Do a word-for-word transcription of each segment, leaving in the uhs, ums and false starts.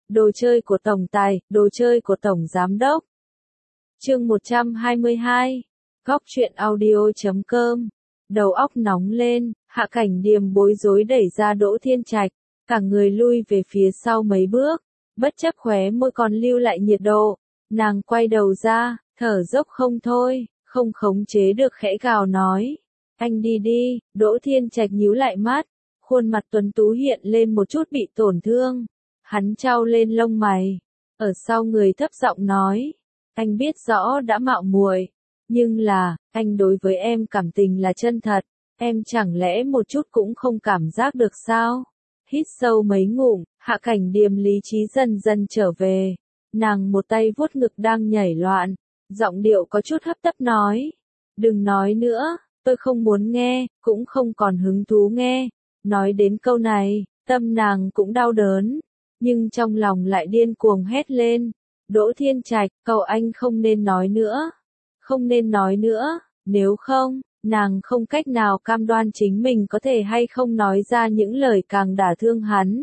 Đồ chơi của tổng tài, đồ chơi của tổng giám đốc. Chương một trăm hai mươi hai. Góc truyện audio chấm com. Đầu óc nóng lên, Hạ Cảnh Điềm bối rối đẩy ra Đỗ Thiên Trạch, cả người lui về phía sau mấy bước, bất chấp khóe môi còn lưu lại nhiệt độ, nàng quay đầu ra, thở dốc không thôi, không khống chế được khẽ gào nói: "Anh đi đi." Đỗ Thiên Trạch nhíu lại mắt, khuôn mặt tuấn tú hiện lên một chút bị tổn thương. Hắn trao lên lông mày, ở sau người thấp giọng nói: "Anh biết rõ đã mạo muội, nhưng là, anh đối với em cảm tình là chân thật, em chẳng lẽ một chút cũng không cảm giác được sao?" Hít sâu mấy ngụm, Hạ Cảnh Điềm lý trí dần dần trở về, nàng một tay vuốt ngực đang nhảy loạn, giọng điệu có chút hấp tấp nói: "Đừng nói nữa, tôi không muốn nghe, cũng không còn hứng thú nghe." Nói đến câu này, tâm nàng cũng đau đớn, nhưng trong lòng lại điên cuồng hét lên: "Đỗ Thiên Trạch, cậu anh không nên nói nữa, không nên nói nữa, nếu không..." Nàng không cách nào cam đoan chính mình có thể hay không nói ra những lời càng đả thương hắn.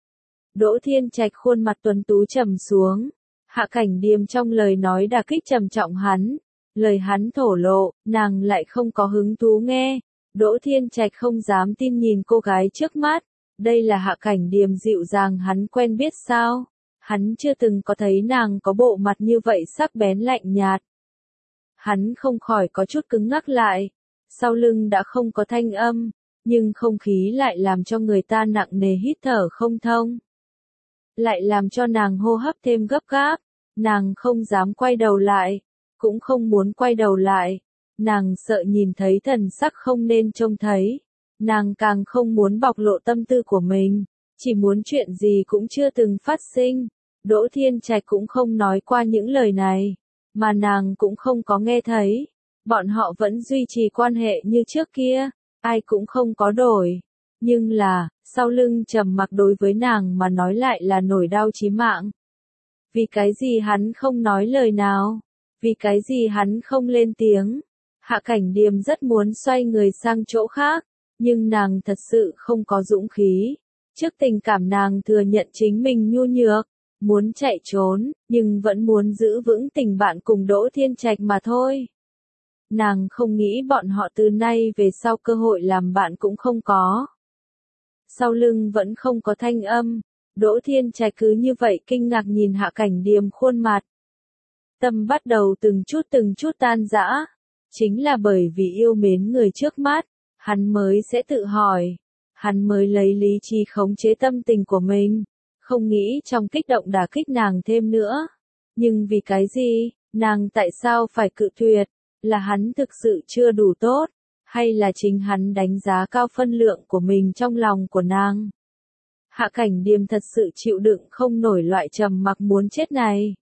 Đỗ Thiên Trạch khuôn mặt tuấn tú trầm xuống, Hạ Cảnh Điềm trong lời nói đả kích trầm trọng hắn, lời hắn thổ lộ, nàng lại không có hứng thú nghe. Đỗ Thiên Trạch không dám tin nhìn cô gái trước mắt, đây là Hạ Cảnh Điềm dịu dàng hắn quen biết sao? Hắn chưa từng có thấy nàng có bộ mặt như vậy sắc bén lạnh nhạt. Hắn không khỏi có chút cứng ngắc lại, sau lưng đã không có thanh âm, nhưng không khí lại làm cho người ta nặng nề hít thở không thông. Lại làm cho nàng hô hấp thêm gấp gáp, nàng không dám quay đầu lại, cũng không muốn quay đầu lại, nàng sợ nhìn thấy thần sắc không nên trông thấy, nàng càng không muốn bộc lộ tâm tư của mình, chỉ muốn chuyện gì cũng chưa từng phát sinh. Đỗ Thiên Trạch cũng không nói qua những lời này, mà nàng cũng không có nghe thấy. Bọn họ vẫn duy trì quan hệ như trước kia, ai cũng không có đổi. Nhưng là, sau lưng trầm mặc đối với nàng mà nói lại là nỗi đau chí mạng. Vì cái gì hắn không nói lời nào? Vì cái gì hắn không lên tiếng? Hạ Cảnh Điềm rất muốn xoay người sang chỗ khác, nhưng nàng thật sự không có dũng khí. Trước tình cảm nàng thừa nhận chính mình nhu nhược, muốn chạy trốn, nhưng vẫn muốn giữ vững tình bạn cùng Đỗ Thiên Trạch mà thôi. Nàng không nghĩ bọn họ từ nay về sau cơ hội làm bạn cũng không có. Sau lưng vẫn không có thanh âm, Đỗ Thiên Trạch cứ như vậy kinh ngạc nhìn Hạ Cảnh Điềm khuôn mặt. Tâm bắt đầu từng chút từng chút tan rã, chính là bởi vì yêu mến người trước mắt, hắn mới sẽ tự hỏi, hắn mới lấy lý trí khống chế tâm tình của mình, không nghĩ trong kích động đả kích nàng thêm nữa. Nhưng vì cái gì, nàng tại sao phải cự tuyệt? Là hắn thực sự chưa đủ tốt, hay là chính hắn đánh giá cao phân lượng của mình trong lòng của nàng? Hạ Cảnh Điềm thật sự chịu đựng không nổi loại trầm mặc muốn chết này.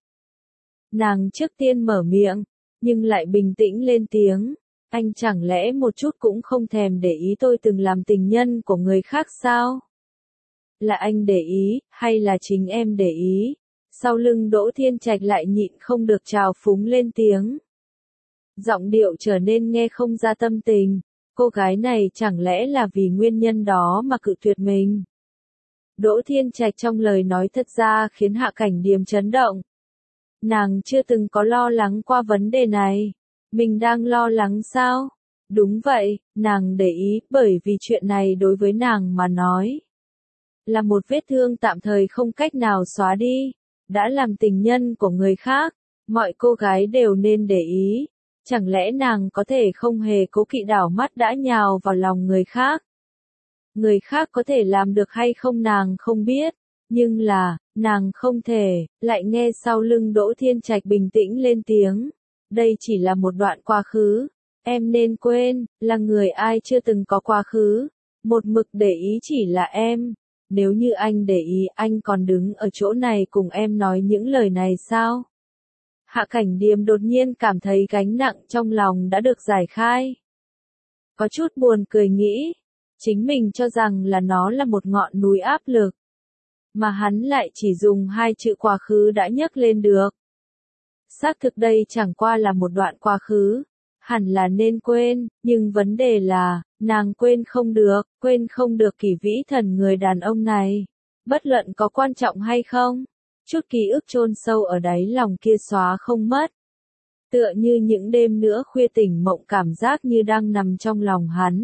Nàng trước tiên mở miệng, nhưng lại bình tĩnh lên tiếng: "Anh chẳng lẽ một chút cũng không thèm để ý tôi từng làm tình nhân của người khác sao? Là anh để ý, hay là chính em để ý?" Sau lưng Đỗ Thiên Trạch lại nhịn không được trào phúng lên tiếng. Giọng điệu trở nên nghe không ra tâm tình, cô gái này chẳng lẽ là vì nguyên nhân đó mà cự tuyệt mình? Đỗ Thiên Trạch trong lời nói thật ra khiến Hạ Cảnh Điềm chấn động. Nàng chưa từng có lo lắng qua vấn đề này. Mình đang lo lắng sao? Đúng vậy, nàng để ý bởi vì chuyện này đối với nàng mà nói là một vết thương tạm thời không cách nào xóa đi. Đã làm tình nhân của người khác, mọi cô gái đều nên để ý. Chẳng lẽ nàng có thể không hề cố kỵ đảo mắt đã nhào vào lòng người khác? Người khác có thể làm được hay không nàng không biết, nhưng là, nàng không thể. Lại nghe sau lưng Đỗ Thiên Trạch bình tĩnh lên tiếng: "Đây chỉ là một đoạn quá khứ, em nên quên, là người ai chưa từng có quá khứ, một mực để ý chỉ là em. Nếu như anh để ý, anh còn đứng ở chỗ này cùng em nói những lời này sao?" Hạ Cảnh Điềm đột nhiên cảm thấy gánh nặng trong lòng đã được giải khai. Có chút buồn cười nghĩ, chính mình cho rằng là nó là một ngọn núi áp lực, mà hắn lại chỉ dùng hai chữ quá khứ đã nhấc lên được. Xác thực đây chẳng qua là một đoạn quá khứ, hẳn là nên quên, nhưng vấn đề là, nàng quên không được, quên không được Kỷ Vĩ Thần người đàn ông này, bất luận có quan trọng hay không. chút ký ức chôn sâu ở đáy lòng kia xóa không mất. Tựa như những đêm nữa khuya tỉnh mộng cảm giác như đang nằm trong lòng hắn.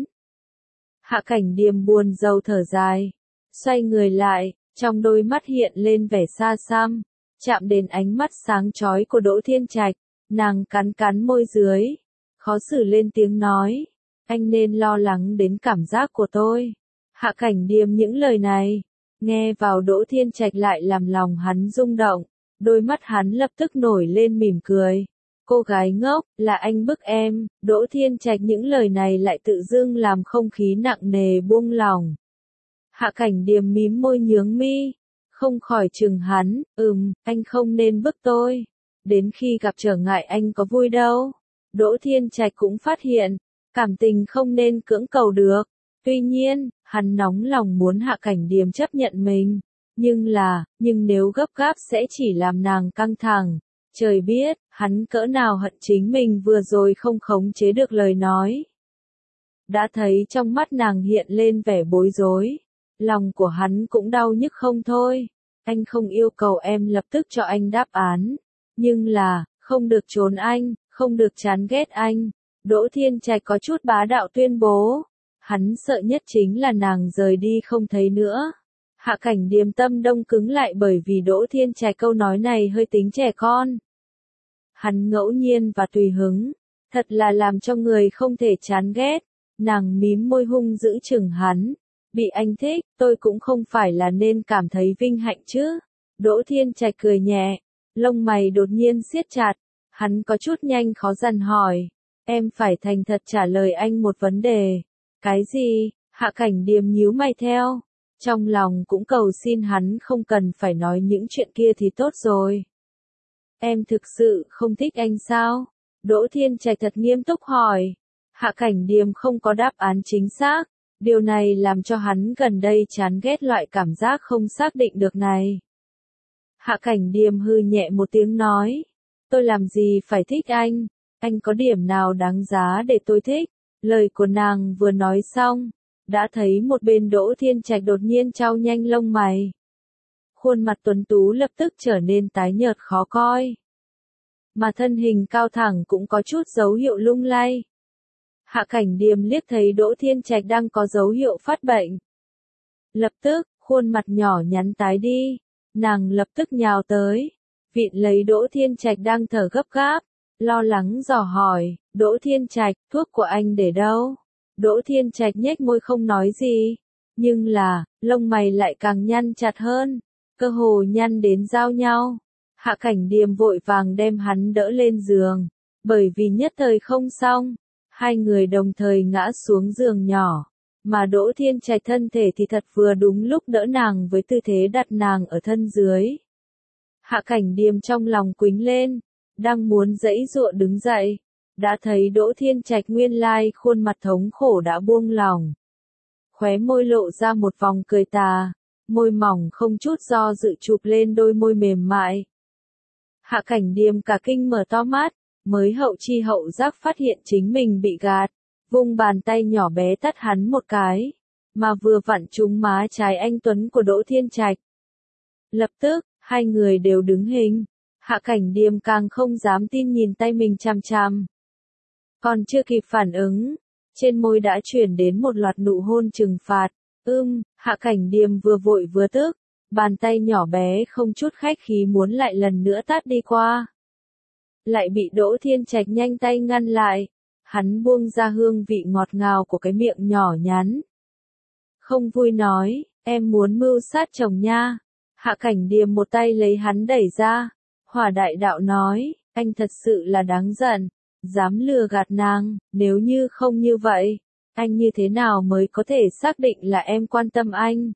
Hạ Cảnh Điềm buồn rầu thở dài, xoay người lại, trong đôi mắt hiện lên vẻ xa xăm, chạm đến ánh mắt sáng chói của Đỗ Thiên Trạch, nàng cắn cắn môi dưới, khó xử lên tiếng nói, anh nên lo lắng đến cảm giác của tôi. Hạ Cảnh Điềm những lời này, nghe vào Đỗ Thiên Trạch lại làm lòng hắn rung động, đôi mắt hắn lập tức nổi lên mỉm cười. Cô gái ngốc, là anh bức em. Đỗ Thiên Trạch những lời này lại tự dưng làm không khí nặng nề buông lỏng. Hạ Cảnh Điềm mím môi nhướng mi, không khỏi chừng hắn, ừm, anh không nên bức tôi. Đến khi gặp trở ngại anh có vui đâu. Đỗ Thiên Trạch cũng phát hiện, cảm tình không nên cưỡng cầu được. Tuy nhiên, hắn nóng lòng muốn Hạ Cảnh Điềm chấp nhận mình. Nhưng là, nhưng nếu gấp gáp sẽ chỉ làm nàng căng thẳng. Trời biết, hắn cỡ nào hận chính mình vừa rồi không khống chế được lời nói. Đã thấy trong mắt nàng hiện lên vẻ bối rối. Lòng của hắn cũng đau nhức không thôi. Anh không yêu cầu em lập tức cho anh đáp án. Nhưng là, không được trốn anh, không được chán ghét anh. Đỗ Thiên Trạch có chút bá đạo tuyên bố. Hắn sợ nhất chính là nàng rời đi không thấy nữa. Hạ Cảnh Điềm tâm đông cứng lại bởi vì Đỗ Thiên Trạch câu nói này hơi tính trẻ con. Hắn ngẫu nhiên và tùy hứng, thật là làm cho người không thể chán ghét. Nàng mím môi hung dữ chừng hắn. Bị anh thích, tôi cũng không phải là nên cảm thấy vinh hạnh chứ. Đỗ Thiên Trạch cười nhẹ, lông mày đột nhiên siết chặt. Hắn có chút nhanh khó dằn hỏi. Em phải thành thật trả lời anh một vấn đề. Cái gì? Hạ Cảnh Điềm nhíu mày theo. Trong lòng cũng cầu xin hắn không cần phải nói những chuyện kia thì tốt rồi. Em thực sự không thích anh sao? Đỗ Thiên Trạch thật nghiêm túc hỏi. Hạ Cảnh Điềm không có đáp án chính xác. Điều này làm cho hắn gần đây chán ghét loại cảm giác không xác định được này. Hạ Cảnh Điềm hừ nhẹ một tiếng nói. Tôi làm gì phải thích anh? Anh có điểm nào đáng giá để tôi thích? Lời của nàng vừa nói xong, đã thấy một bên Đỗ Thiên Trạch đột nhiên chau nhanh lông mày. Khuôn mặt tuấn tú lập tức trở nên tái nhợt khó coi. Mà thân hình cao thẳng cũng có chút dấu hiệu lung lay. Hạ Cảnh Điềm liếc thấy Đỗ Thiên Trạch đang có dấu hiệu phát bệnh. Lập tức, khuôn mặt nhỏ nhắn tái đi. Nàng lập tức nhào tới, vịn lấy Đỗ Thiên Trạch đang thở gấp gáp, lo lắng dò hỏi, Đỗ Thiên Trạch, thuốc của anh để đâu? Đỗ Thiên Trạch nhếch môi không nói gì, nhưng là, lông mày lại càng nhăn chặt hơn, cơ hồ nhăn đến giao nhau. Hạ Cảnh Điềm vội vàng đem hắn đỡ lên giường, bởi vì nhất thời không xong, hai người đồng thời ngã xuống giường nhỏ, mà Đỗ Thiên Trạch thân thể thì thật vừa đúng lúc đỡ nàng với tư thế đặt nàng ở thân dưới. Hạ Cảnh Điềm trong lòng quĩnh lên, đang muốn giãy giụa đứng dậy, đã thấy Đỗ Thiên Trạch nguyên lai khuôn mặt thống khổ đã buông lỏng. Khóe môi lộ ra một vòng cười tà, môi mỏng không chút do dự chụp lên đôi môi mềm mại. Hạ Cảnh Điềm cả kinh mở to mắt, mới hậu chi hậu giác phát hiện chính mình bị gạt, vung bàn tay nhỏ bé tát hắn một cái, mà vừa vặn trúng má trái anh tuấn của Đỗ Thiên Trạch. Lập tức, hai người đều đứng hình, Hạ Cảnh Điềm càng không dám tin nhìn tay mình chằm chằm. Còn chưa kịp phản ứng, trên môi đã chuyển đến một loạt nụ hôn trừng phạt. Ưm, Hạ Cảnh Điềm vừa vội vừa tức, bàn tay nhỏ bé không chút khách khí muốn lại lần nữa tát đi qua. Lại bị Đỗ Thiên Trạch nhanh tay ngăn lại, hắn buông ra hương vị ngọt ngào của cái miệng nhỏ nhắn. Không vui nói, em muốn mưu sát chồng nha. Hạ Cảnh Điềm một tay lấy hắn đẩy ra, Hỏa Đại Đạo nói, anh thật sự là đáng giận, dám lừa gạt nàng, nếu như không như vậy, anh như thế nào mới có thể xác định là em quan tâm anh.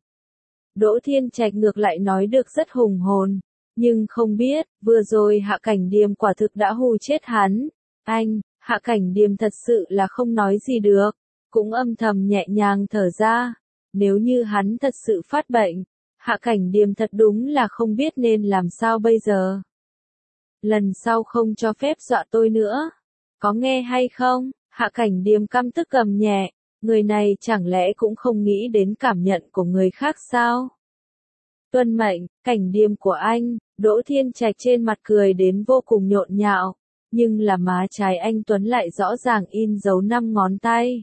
Đỗ Thiên Trạch ngược lại nói được rất hùng hồn, nhưng không biết, vừa rồi Hạ Cảnh Điềm quả thực đã hù chết hắn. Anh, Hạ Cảnh Điềm thật sự là không nói gì được, cũng âm thầm nhẹ nhàng thở ra, nếu như hắn thật sự phát bệnh, Hạ Cảnh Điềm thật đúng là không biết nên làm sao bây giờ. Lần sau không cho phép dọa tôi nữa, có nghe hay không? Hạ Cảnh Điềm căm tức gầm nhẹ, người này chẳng lẽ cũng không nghĩ đến cảm nhận của người khác sao? Tuân mệnh, Cảnh Điềm của anh, Đỗ Thiên Trạch trên mặt cười đến vô cùng nhộn nhạo, nhưng là má trái anh Tuấn lại rõ ràng in dấu năm ngón tay.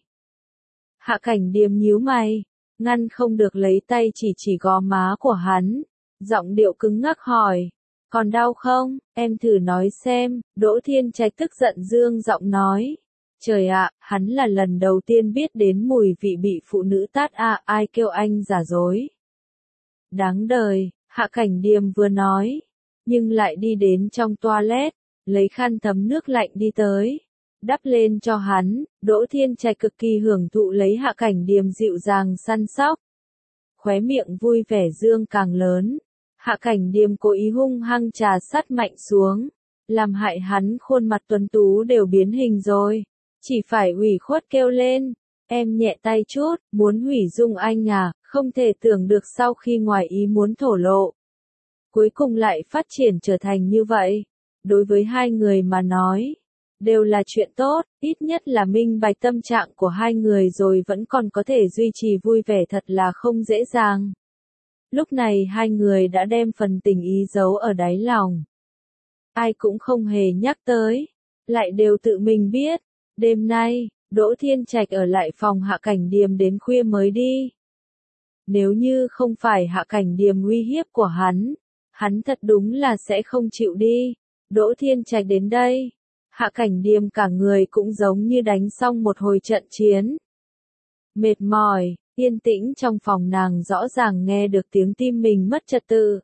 Hạ Cảnh Điềm nhíu mày, ngăn không được lấy tay chỉ chỉ gò má của hắn, giọng điệu cứng ngắc hỏi, còn đau không, em thử nói xem. Đỗ Thiên Trạch tức giận dương giọng nói, trời ạ, hắn là lần đầu tiên biết đến mùi vị bị phụ nữ tát à, ai kêu anh giả dối. Đáng đời, Hạ Cảnh Điềm vừa nói, nhưng lại đi đến trong toilet, lấy khăn thấm nước lạnh đi tới, đắp lên cho hắn. Đỗ Thiên Trạch cực kỳ hưởng thụ lấy Hạ Cảnh Điềm dịu dàng săn sóc. Khóe miệng vui vẻ dương càng lớn, Hạ Cảnh Điềm cố ý hung hăng trà sát mạnh xuống, làm hại hắn khuôn mặt tuấn tú đều biến hình rồi, chỉ phải ủy khuất kêu lên, em nhẹ tay chút, muốn hủy dung anh à, không thể tưởng được sau khi ngoài ý muốn thổ lộ. Cuối cùng lại phát triển trở thành như vậy, đối với hai người mà nói, đều là chuyện tốt, ít nhất là minh bạch tâm trạng của hai người rồi vẫn còn có thể duy trì vui vẻ thật là không dễ dàng. Lúc này hai người đã đem phần tình ý giấu ở đáy lòng. Ai cũng không hề nhắc tới, lại đều tự mình biết. Đêm nay, Đỗ Thiên Trạch ở lại phòng Hạ Cảnh Điềm đến khuya mới đi. Nếu như không phải Hạ Cảnh Điềm uy hiếp của hắn, hắn thật đúng là sẽ không chịu đi. Đỗ Thiên Trạch đến đây, Hạ Cảnh Điềm cả người cũng giống như đánh xong một hồi trận chiến. Mệt mỏi, yên tĩnh trong phòng nàng rõ ràng nghe được tiếng tim mình mất trật tự.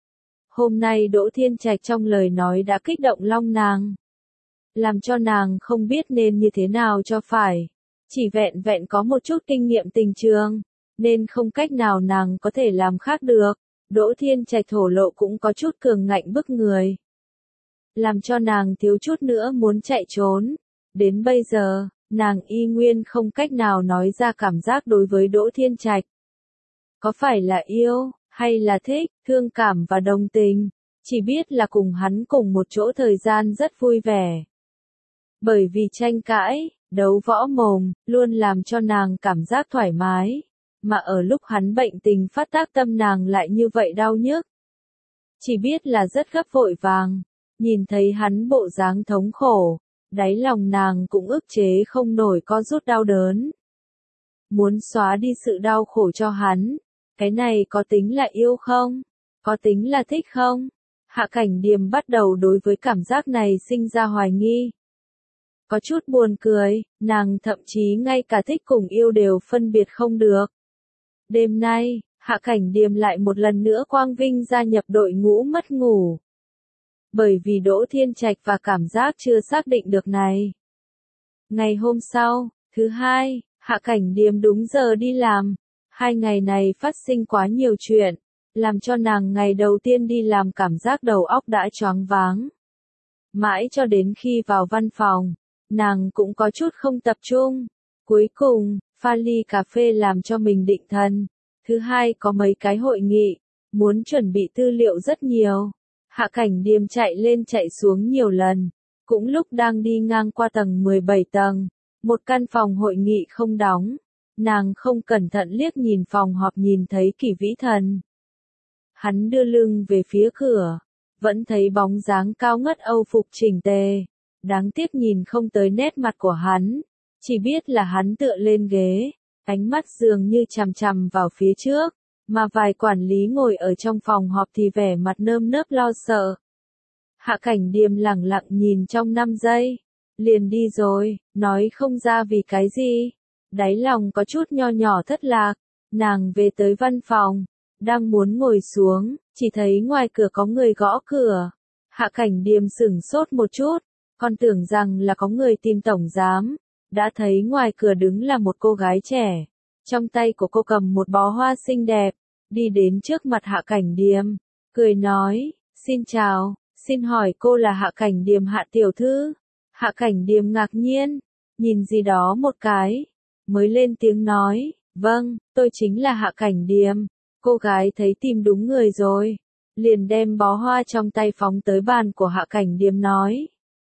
Hôm nay Đỗ Thiên Trạch trong lời nói đã kích động lòng nàng, làm cho nàng không biết nên như thế nào cho phải. Chỉ vẹn vẹn có một chút kinh nghiệm tình trường, nên không cách nào nàng có thể làm khác được. Đỗ Thiên Trạch thổ lộ cũng có chút cường ngạnh bức người, làm cho nàng thiếu chút nữa muốn chạy trốn. Đến bây giờ, nàng y nguyên không cách nào nói ra cảm giác đối với Đỗ Thiên Trạch. Có phải là yêu, hay là thích, thương cảm và đồng tình, chỉ biết là cùng hắn cùng một chỗ thời gian rất vui vẻ. Bởi vì tranh cãi, đấu võ mồm, luôn làm cho nàng cảm giác thoải mái, mà ở lúc hắn bệnh tình phát tác tâm nàng lại như vậy đau nhức. Chỉ biết là rất gấp vội vàng, nhìn thấy hắn bộ dáng thống khổ, đáy lòng nàng cũng ức chế không nổi co rút đau đớn. Muốn xóa đi sự đau khổ cho hắn, cái này có tính là yêu không? Có tính là thích không? Hạ Cảnh Điềm bắt đầu đối với cảm giác này sinh ra hoài nghi. Có chút buồn cười, nàng thậm chí ngay cả thích cùng yêu đều phân biệt không được. Đêm nay, Hạ Cảnh Điềm lại một lần nữa quang vinh gia nhập đội ngũ mất ngủ. Bởi vì Đỗ Thiên Trạch và cảm giác chưa xác định được này. Ngày hôm sau, thứ hai, Hạ Cảnh Điềm đúng giờ đi làm. Hai ngày này phát sinh quá nhiều chuyện, làm cho nàng ngày đầu tiên đi làm cảm giác đầu óc đã choáng váng. Mãi cho đến khi vào văn phòng, nàng cũng có chút không tập trung. Cuối cùng, pha ly cà phê làm cho mình định thần. Thứ hai có mấy cái hội nghị, muốn chuẩn bị tư liệu rất nhiều. Hạ Cảnh Điềm chạy lên chạy xuống nhiều lần, cũng lúc đang đi ngang qua tầng mười bảy tầng, một căn phòng hội nghị không đóng. Nàng không cẩn thận liếc nhìn phòng họp nhìn thấy Kỷ Vĩ Thần. Hắn đưa lưng về phía cửa, vẫn thấy bóng dáng cao ngất Âu phục chỉnh tề. Đáng tiếc nhìn không tới nét mặt của hắn, chỉ biết là hắn tựa lên ghế, ánh mắt dường như chằm chằm vào phía trước, mà vài quản lý ngồi ở trong phòng họp thì vẻ mặt nơm nớp lo sợ. Hạ Cảnh Điềm lẳng lặng nhìn trong năm giây, liền đi rồi, nói không ra vì cái gì. Đáy lòng có chút nho nhỏ thất lạc, nàng về tới văn phòng, đang muốn ngồi xuống, chỉ thấy ngoài cửa có người gõ cửa. Hạ Cảnh Điềm sửng sốt một chút, còn tưởng rằng là có người tìm tổng giám, đã thấy ngoài cửa đứng là một cô gái trẻ, trong tay của cô cầm một bó hoa xinh đẹp, đi đến trước mặt Hạ Cảnh Điềm, cười nói, xin chào, xin hỏi cô là Hạ Cảnh Điềm Hạ tiểu thư? Hạ Cảnh Điềm ngạc nhiên, nhìn gì đó một cái, mới lên tiếng nói, vâng, tôi chính là Hạ Cảnh Điềm. Cô gái thấy tìm đúng người rồi, liền đem bó hoa trong tay phóng tới bàn của Hạ Cảnh Điềm nói.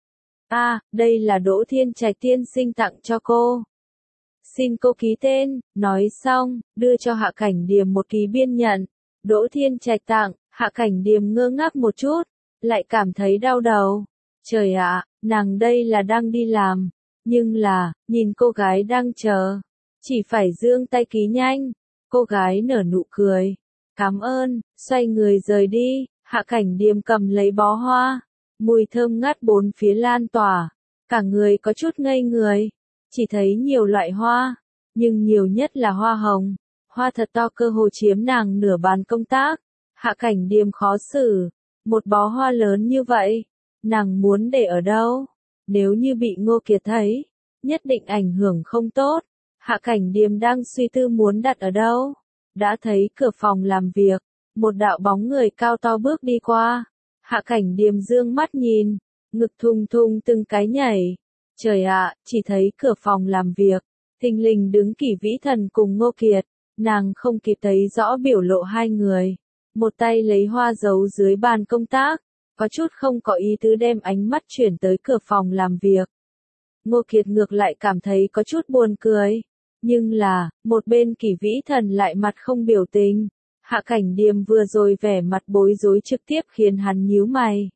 À, đây là Đỗ Thiên Trạch tiên sinh tặng cho cô. Xin cô ký tên, nói xong, đưa cho Hạ Cảnh Điềm một ký biên nhận. Đỗ Thiên Trạch tặng, Hạ Cảnh Điềm ngơ ngác một chút, lại cảm thấy đau đầu. Trời ạ, nàng đây là đang đi làm, nhưng là, nhìn cô gái đang chờ, chỉ phải giương tay ký nhanh. Cô gái nở nụ cười, cảm ơn, xoay người rời đi. Hạ Cảnh Điềm cầm lấy bó hoa, mùi thơm ngát bốn phía lan tỏa, cả người có chút ngây người, chỉ thấy nhiều loại hoa, nhưng nhiều nhất là hoa hồng, hoa thật to cơ hồ chiếm nàng nửa bàn công tác. Hạ Cảnh Điềm khó xử, một bó hoa lớn như vậy, nàng muốn để ở đâu? Nếu như bị Ngô Kiệt thấy, nhất định ảnh hưởng không tốt. Hạ Cảnh Điềm đang suy tư muốn đặt ở đâu, đã thấy cửa phòng làm việc, một đạo bóng người cao to bước đi qua. Hạ Cảnh Điềm dương mắt nhìn, ngực thùng thùng từng cái nhảy. Trời ạ, chỉ thấy cửa phòng làm việc, thình lình đứng Kỷ Vĩ Thần cùng Ngô Kiệt, nàng không kịp thấy rõ biểu lộ hai người. Một tay lấy hoa giấu dưới bàn công tác, có chút không có ý tứ đem ánh mắt chuyển tới cửa phòng làm việc. Ngô Kiệt ngược lại cảm thấy có chút buồn cười, nhưng là, một bên Kỷ Vĩ Thần lại mặt không biểu tình. Hạ Cảnh Điềm vừa rồi vẻ mặt bối rối trực tiếp khiến hắn nhíu mày.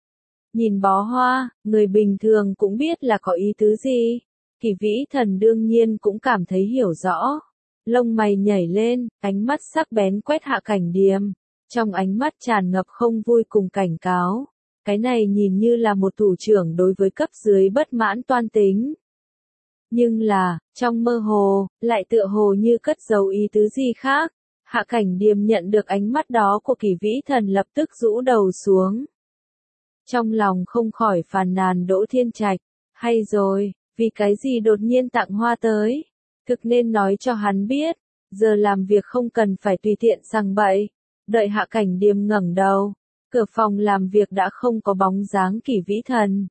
Nhìn bó hoa, người bình thường cũng biết là có ý tứ gì. Kỷ Vĩ Thần đương nhiên cũng cảm thấy hiểu rõ. Lông mày nhảy lên, ánh mắt sắc bén quét Hạ Cảnh Điềm. Trong ánh mắt tràn ngập không vui cùng cảnh cáo. Cái này nhìn như là một thủ trưởng đối với cấp dưới bất mãn toan tính. Nhưng là, trong mơ hồ, lại tựa hồ như cất giấu ý tứ gì khác. Hạ Cảnh Điềm nhận được ánh mắt đó của Kỷ Vĩ Thần lập tức rũ đầu xuống. Trong lòng không khỏi phàn nàn Đỗ Thiên Trạch, hay rồi, vì cái gì đột nhiên tặng hoa tới, thực nên nói cho hắn biết, giờ làm việc không cần phải tùy tiện sằng bậy. Đợi Hạ Cảnh Điềm ngẩng đầu, cửa phòng làm việc đã không có bóng dáng Kỷ Vĩ Thần.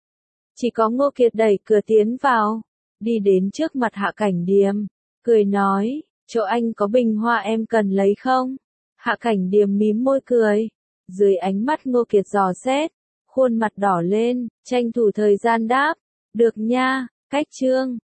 Chỉ có Ngô Kiệt đẩy cửa tiến vào, đi đến trước mặt Hạ Cảnh Điềm, cười nói, chỗ anh có bình hoa em cần lấy không? Hạ Cảnh Điềm mím môi cười, dưới ánh mắt Ngô Kiệt dò xét, khuôn mặt đỏ lên, tranh thủ thời gian đáp, được nha, cách chương.